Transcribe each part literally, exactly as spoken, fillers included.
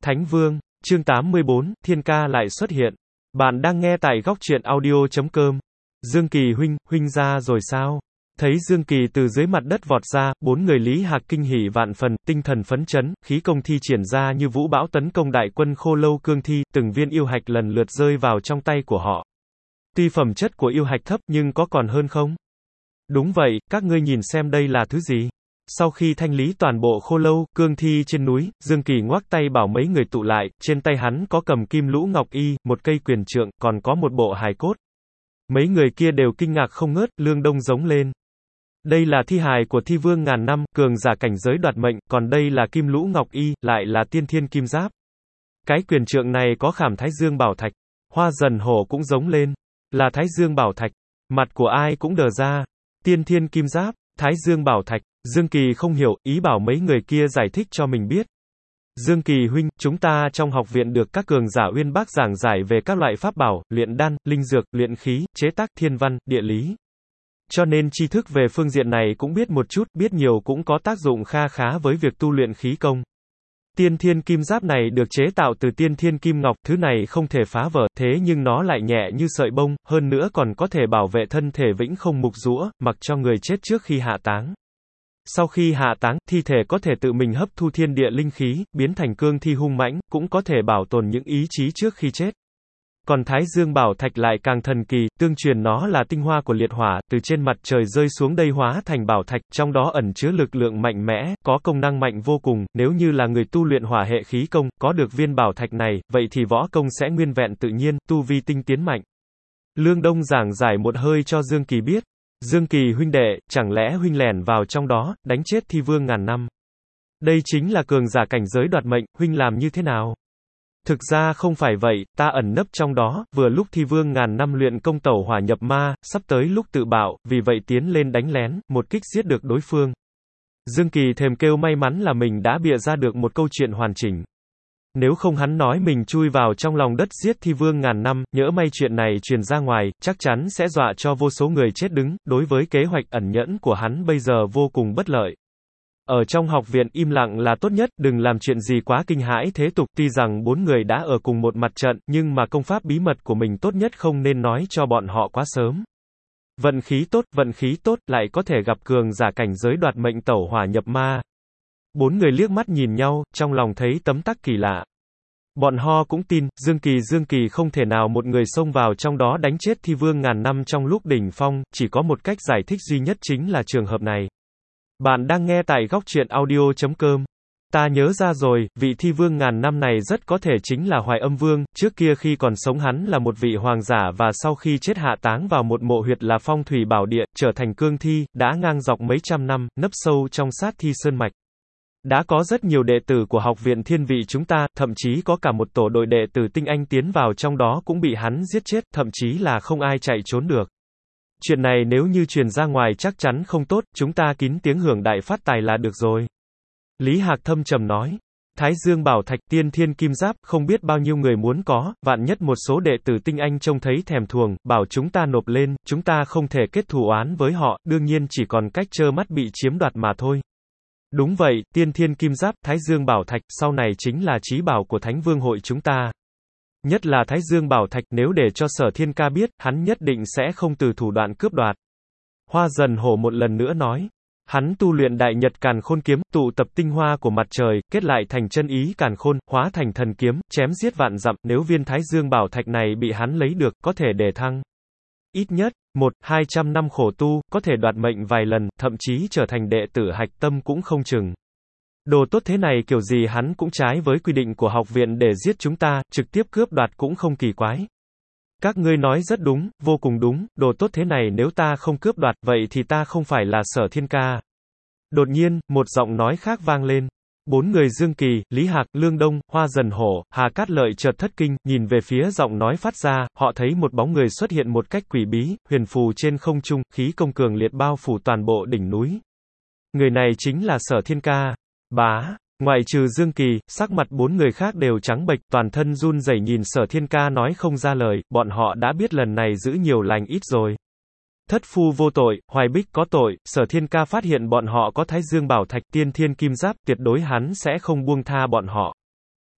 Thánh Vương, chương tám mươi bốn, Thiên Ca lại xuất hiện. Bạn đang nghe tại góc truyện audio chấm com. Dương Kỳ huynh, huynh ra rồi sao? Thấy Dương Kỳ từ dưới mặt đất vọt ra, bốn người Lý Hạc kinh hỉ vạn phần, tinh thần phấn chấn, khí công thi triển ra như vũ bão tấn công đại quân Khô Lâu cương thi, từng viên yêu hạch lần lượt rơi vào trong tay của họ. Tuy phẩm chất của yêu hạch thấp nhưng có còn hơn không? Đúng vậy, các ngươi nhìn xem đây là thứ gì? Sau khi thanh lý toàn bộ Khô Lâu, cương thi trên núi, Dương Kỳ ngoắc tay bảo mấy người tụ lại, trên tay hắn có cầm kim lũ ngọc y, một cây quyền trượng, còn có một bộ hài cốt. Mấy người kia đều kinh ngạc không ngớt, Lương Đông giống lên. Đây là thi hài của thi vương ngàn năm, cường giả cảnh giới đoạt mệnh, còn đây là kim lũ ngọc y, lại là tiên thiên kim giáp. Cái quyền trượng này có khảm Thái Dương bảo thạch. Hoa Dần Hổ cũng giống lên. Là Thái Dương bảo thạch. Mặt của ai cũng đờ ra. Tiên thiên kim giáp, Thái Dương bảo thạch. Dương Kỳ không hiểu, ý bảo mấy người kia giải thích cho mình biết. Dương Kỳ huynh, chúng ta trong học viện được các cường giả uyên bác giảng giải về các loại pháp bảo, luyện đan, linh dược, luyện khí, chế tác, thiên văn, địa lý. Cho nên tri thức về phương diện này cũng biết một chút, biết nhiều cũng có tác dụng kha khá với việc tu luyện khí công. Tiên thiên kim giáp này được chế tạo từ tiên thiên kim ngọc, thứ này không thể phá vỡ, thế nhưng nó lại nhẹ như sợi bông, hơn nữa còn có thể bảo vệ thân thể vĩnh không mục rũa, mặc cho người chết trước khi hạ táng. Sau khi hạ táng, thi thể có thể tự mình hấp thu thiên địa linh khí, biến thành cương thi hung mãnh, cũng có thể bảo tồn những ý chí trước khi chết. Còn Thái Dương bảo thạch lại càng thần kỳ, tương truyền nó là tinh hoa của liệt hỏa, từ trên mặt trời rơi xuống đây hóa thành bảo thạch, trong đó ẩn chứa lực lượng mạnh mẽ, có công năng mạnh vô cùng, nếu như là người tu luyện hỏa hệ khí công, có được viên bảo thạch này, vậy thì võ công sẽ nguyên vẹn tự nhiên, tu vi tinh tiến mạnh. Lương Đông giảng giải một hơi cho Dương Kỳ biết. Dương Kỳ huynh đệ, chẳng lẽ huynh lẻn vào trong đó, đánh chết thi vương ngàn năm? Đây chính là cường giả cảnh giới đoạt mệnh, huynh làm như thế nào? Thực ra không phải vậy, ta ẩn nấp trong đó, vừa lúc thi vương ngàn năm luyện công tẩu hỏa nhập ma, sắp tới lúc tự bạo, vì vậy tiến lên đánh lén, một kích giết được đối phương. Dương Kỳ thèm kêu may mắn là mình đã bịa ra được một câu chuyện hoàn chỉnh. Nếu không hắn nói mình chui vào trong lòng đất giết thi vương ngàn năm, nhỡ may chuyện này truyền ra ngoài, chắc chắn sẽ dọa cho vô số người chết đứng, đối với kế hoạch ẩn nhẫn của hắn bây giờ vô cùng bất lợi. Ở trong học viện im lặng là tốt nhất, đừng làm chuyện gì quá kinh hãi thế tục, tuy rằng bốn người đã ở cùng một mặt trận, nhưng mà công pháp bí mật của mình tốt nhất không nên nói cho bọn họ quá sớm. Vận khí tốt, vận khí tốt, lại có thể gặp cường giả cảnh giới đoạt mệnh tẩu hỏa nhập ma. Bốn người liếc mắt nhìn nhau, trong lòng thấy tấm tắc kỳ lạ. Bọn họ cũng tin, Dương Kỳ Dương Kỳ không thể nào một người xông vào trong đó đánh chết thi vương ngàn năm trong lúc đỉnh phong, chỉ có một cách giải thích duy nhất chính là trường hợp này. Bạn đang nghe tại góc truyện audio chấm com. Ta nhớ ra rồi, vị thi vương ngàn năm này rất có thể chính là Hoài Âm Vương, trước kia khi còn sống hắn là một vị hoàng giả và sau khi chết hạ táng vào một mộ huyệt là phong thủy bảo địa, trở thành cương thi, đã ngang dọc mấy trăm năm, nấp sâu trong sát thi sơn mạch. Đã có rất nhiều đệ tử của học viện thiên vị chúng ta, thậm chí có cả một tổ đội đệ tử tinh anh tiến vào trong đó cũng bị hắn giết chết, thậm chí là không ai chạy trốn được. Chuyện này nếu như truyền ra ngoài chắc chắn không tốt, chúng ta kín tiếng hưởng đại phát tài là được rồi. Lý Hạc thâm trầm nói. Thái Dương bảo thạch, tiên thiên kim giáp, không biết bao nhiêu người muốn có, vạn nhất một số đệ tử tinh anh trông thấy thèm thuồng, bảo chúng ta nộp lên, chúng ta không thể kết thù oán với họ, đương nhiên chỉ còn cách trơ mắt bị chiếm đoạt mà thôi. Đúng vậy, tiên thiên kim giáp, Thái Dương bảo thạch, sau này chính là chí bảo của Thánh Vương hội chúng ta. Nhất là Thái Dương bảo thạch, nếu để cho Sở Thiên Ca biết, hắn nhất định sẽ không từ thủ đoạn cướp đoạt. Hoa Dần Hổ một lần nữa nói. Hắn tu luyện Đại Nhật Càn Khôn kiếm, tụ tập tinh hoa của mặt trời, kết lại thành chân ý Càn Khôn, hóa thành thần kiếm, chém giết vạn dặm, nếu viên Thái Dương bảo thạch này bị hắn lấy được, có thể đề thăng. Ít nhất, một, hai trăm năm khổ tu, có thể đoạt mệnh vài lần, thậm chí trở thành đệ tử hạch tâm cũng không chừng. Đồ tốt thế này kiểu gì hắn cũng trái với quy định của học viện để giết chúng ta, trực tiếp cướp đoạt cũng không kỳ quái. Các ngươi nói rất đúng, vô cùng đúng, đồ tốt thế này nếu ta không cướp đoạt, vậy thì ta không phải là Sở Thiên Ca. Đột nhiên, một giọng nói khác vang lên. Bốn người Dương Kỳ, Lý Hạc, Lương Đông, Hoa Dần Hổ, Hà Cát Lợi chợt thất kinh, nhìn về phía giọng nói phát ra, họ thấy một bóng người xuất hiện một cách quỷ bí, huyền phù trên không trung, khí công cường liệt bao phủ toàn bộ đỉnh núi. Người này chính là Sở Thiên Ca. Bá, ngoại trừ Dương Kỳ, sắc mặt bốn người khác đều trắng bệch, toàn thân run rẩy nhìn Sở Thiên Ca nói không ra lời, bọn họ đã biết lần này giữ nhiều lành ít rồi. Thất phu vô tội, Hoài Bích có tội, Sở Thiên Ca phát hiện bọn họ có Thái Dương bảo thạch, tiên thiên kim giáp, tuyệt đối hắn sẽ không buông tha bọn họ.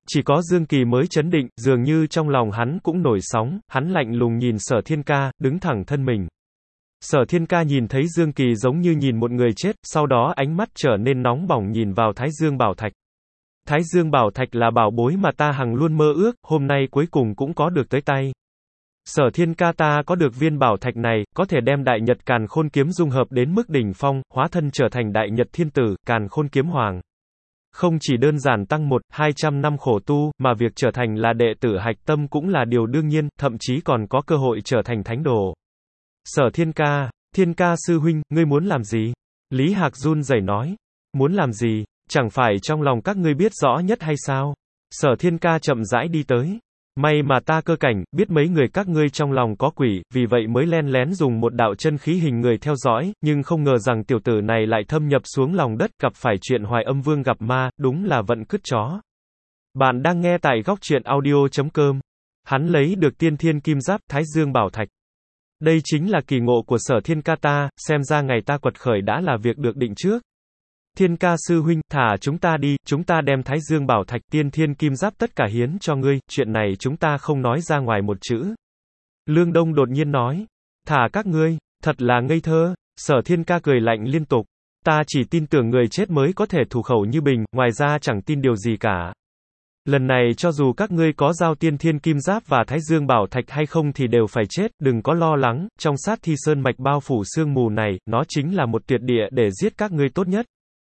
Chỉ có Dương Kỳ mới trấn định, dường như trong lòng hắn cũng nổi sóng, hắn lạnh lùng nhìn Sở Thiên Ca, đứng thẳng thân mình. Sở Thiên Ca nhìn thấy Dương Kỳ giống như nhìn một người chết, sau đó ánh mắt trở nên nóng bỏng nhìn vào Thái Dương Bảo Thạch. Thái Dương Bảo Thạch là bảo bối mà ta hằng luôn mơ ước, hôm nay cuối cùng cũng có được tới tay. Sở Thiên Ca, ta có được viên bảo thạch này, có thể đem Đại Nhật Càn Khôn Kiếm dung hợp đến mức đỉnh phong, hóa thân trở thành Đại Nhật Thiên Tử, Càn Khôn Kiếm Hoàng. Không chỉ đơn giản tăng một, hai trăm năm khổ tu, mà việc trở thành là đệ tử hạch tâm cũng là điều đương nhiên, thậm chí còn có cơ hội trở thành thánh đồ. Sở Thiên Ca, Thiên Ca sư huynh, ngươi muốn làm gì? Lý Hạc run rẩy nói. Muốn làm gì? Chẳng phải trong lòng các ngươi biết rõ nhất hay sao? Sở Thiên Ca chậm rãi đi tới. May mà ta cơ cảnh, biết mấy người các ngươi trong lòng có quỷ, vì vậy mới len lén dùng một đạo chân khí hình người theo dõi, nhưng không ngờ rằng tiểu tử này lại thâm nhập xuống lòng đất, gặp phải chuyện Hoài Âm Vương gặp ma, đúng là vận cứt chó. Bạn đang nghe tại góc truyện audio chấm com. Hắn lấy được tiên thiên kim giáp, Thái Dương Bảo Thạch. Đây chính là kỳ ngộ của Sở Thiên Ca ta, xem ra ngày ta quật khởi đã là việc được định trước. Thiên Ca sư huynh, thả chúng ta đi, chúng ta đem Thái Dương Bảo Thạch, tiên thiên kim giáp tất cả hiến cho ngươi, chuyện này chúng ta không nói ra ngoài một chữ. Lương Đông đột nhiên nói, thả các ngươi, thật là ngây thơ. Sở Thiên Ca cười lạnh liên tục, ta chỉ tin tưởng người chết mới có thể thủ khẩu như bình, ngoài ra chẳng tin điều gì cả. Lần này cho dù các ngươi có giao tiên thiên kim giáp và Thái Dương Bảo Thạch hay không thì đều phải chết, đừng có lo lắng, trong sát thi sơn mạch bao phủ sương mù này, nó chính là một tuyệt địa để giết các ngươi tốt nhất.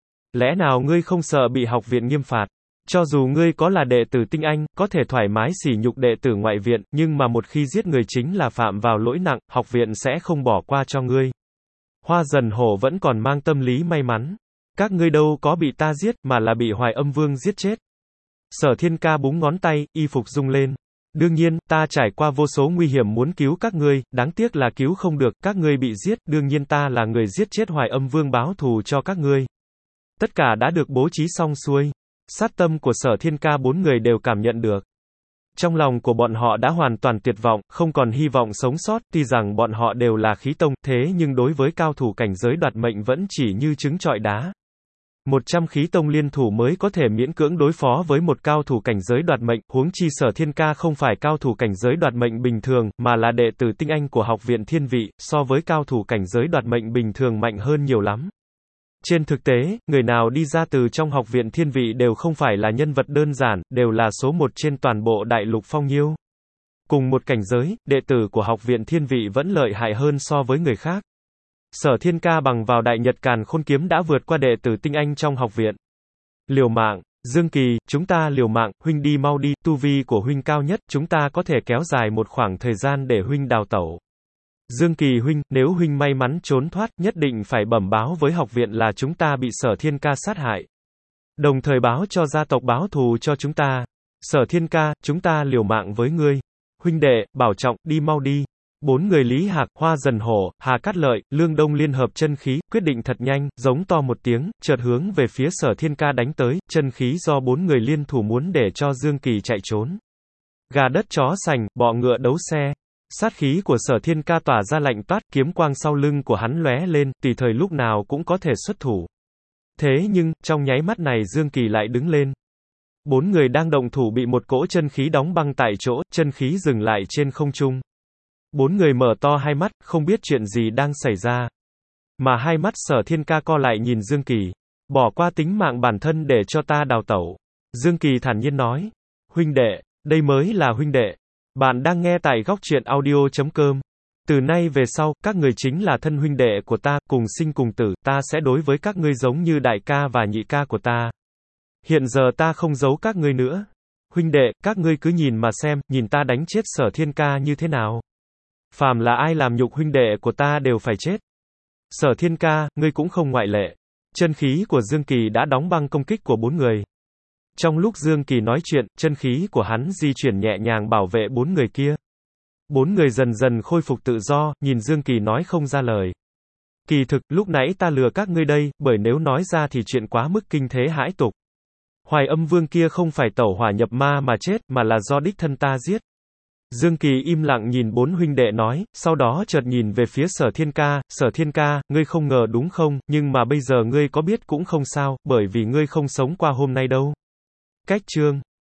Lẽ nào ngươi không sợ bị học viện nghiêm phạt? Cho dù ngươi có là đệ tử tinh anh, có thể thoải mái sỉ nhục đệ tử ngoại viện, nhưng mà một khi giết người chính là phạm vào lỗi nặng, học viện sẽ không bỏ qua cho ngươi. Hoa Dần Hổ vẫn còn mang tâm lý may mắn. Các ngươi đâu có bị ta giết, mà là bị Hoài Âm Vương giết chết. Sở Thiên Ca búng ngón tay, y phục rung lên. Đương nhiên, ta trải qua vô số nguy hiểm muốn cứu các ngươi, đáng tiếc là cứu không được, các ngươi bị giết, đương nhiên ta là người giết chết Hoài Âm Vương báo thù cho các ngươi. Tất cả đã được bố trí xong xuôi. Sát tâm của Sở Thiên Ca bốn người đều cảm nhận được. Trong lòng của bọn họ đã hoàn toàn tuyệt vọng, không còn hy vọng sống sót, tuy rằng bọn họ đều là khí tông, thế nhưng đối với cao thủ cảnh giới đoạt mệnh vẫn chỉ như trứng trọi đá. một trăm khí tông liên thủ mới có thể miễn cưỡng đối phó với một cao thủ cảnh giới đoạt mệnh, huống chi Sở Thiên Ca không phải cao thủ cảnh giới đoạt mệnh bình thường, mà là đệ tử tinh anh của học viện Thiên Vị, so với cao thủ cảnh giới đoạt mệnh bình thường mạnh hơn nhiều lắm. Trên thực tế, người nào đi ra từ trong học viện Thiên Vị đều không phải là nhân vật đơn giản, đều là số một trên toàn bộ đại lục phong nhiêu. Cùng một cảnh giới, đệ tử của học viện Thiên Vị vẫn lợi hại hơn so với người khác. Sở Thiên Ca bằng vào Đại Nhật Càn Khôn Kiếm đã vượt qua đệ tử tinh anh trong học viện. Liều mạng, Dương Kỳ, chúng ta liều mạng, huynh đi mau đi, tu vi của huynh cao nhất, chúng ta có thể kéo dài một khoảng thời gian để huynh đào tẩu. Dương Kỳ huynh, nếu huynh may mắn trốn thoát, nhất định phải bẩm báo với học viện là chúng ta bị Sở Thiên Ca sát hại. Đồng thời báo cho gia tộc báo thù cho chúng ta. Sở Thiên Ca, chúng ta liều mạng với ngươi. Huynh đệ, bảo trọng, đi mau đi. Bốn người Lý Hạc, Hoa Dần Hổ, Hà Cát Lợi, Lương Đông liên hợp chân khí, quyết định thật nhanh, giống to một tiếng, chợt hướng về phía Sở Thiên Ca đánh tới, chân khí do bốn người liên thủ muốn để cho Dương Kỳ chạy trốn. Gà đất chó sành, bọ ngựa đấu xe. Sát khí của Sở Thiên Ca tỏa ra lạnh toát, kiếm quang sau lưng của hắn lóe lên, tùy thời lúc nào cũng có thể xuất thủ. Thế nhưng, trong nháy mắt này Dương Kỳ lại đứng lên. Bốn người đang động thủ bị một cỗ chân khí đóng băng tại chỗ, chân khí dừng lại trên không trung. Bốn người mở to hai mắt, không biết chuyện gì đang xảy ra. Mà hai mắt Sở Thiên Ca co lại nhìn Dương Kỳ. Bỏ qua tính mạng bản thân để cho ta đào tẩu. Dương Kỳ thản nhiên nói. Huynh đệ, đây mới là huynh đệ. Bạn đang nghe tại góc truyện audio chấm com. Từ nay về sau, các người chính là thân huynh đệ của ta, cùng sinh cùng tử, ta sẽ đối với các ngươi giống như đại ca và nhị ca của ta. Hiện giờ ta không giấu các ngươi nữa. Huynh đệ, các ngươi cứ nhìn mà xem, nhìn ta đánh chết Sở Thiên Ca như thế nào. Phàm là ai làm nhục huynh đệ của ta đều phải chết. Sở Thiên Ca, ngươi cũng không ngoại lệ. Chân khí của Dương Kỳ đã đóng băng công kích của bốn người. Trong lúc Dương Kỳ nói chuyện, chân khí của hắn di chuyển nhẹ nhàng bảo vệ bốn người kia. Bốn người dần dần khôi phục tự do, nhìn Dương Kỳ nói không ra lời. Kỳ thực, lúc nãy ta lừa các ngươi đây, bởi nếu nói ra thì chuyện quá mức kinh thế hãi tục. Hoài Âm Vương kia không phải tẩu hỏa nhập ma mà chết, mà là do đích thân ta giết. Dương Kỳ im lặng nhìn bốn huynh đệ nói, sau đó chợt nhìn về phía Sở Thiên Ca, Sở Thiên Ca, ngươi không ngờ đúng không, nhưng mà bây giờ ngươi có biết cũng không sao, bởi vì ngươi không sống qua hôm nay đâu. Cách chương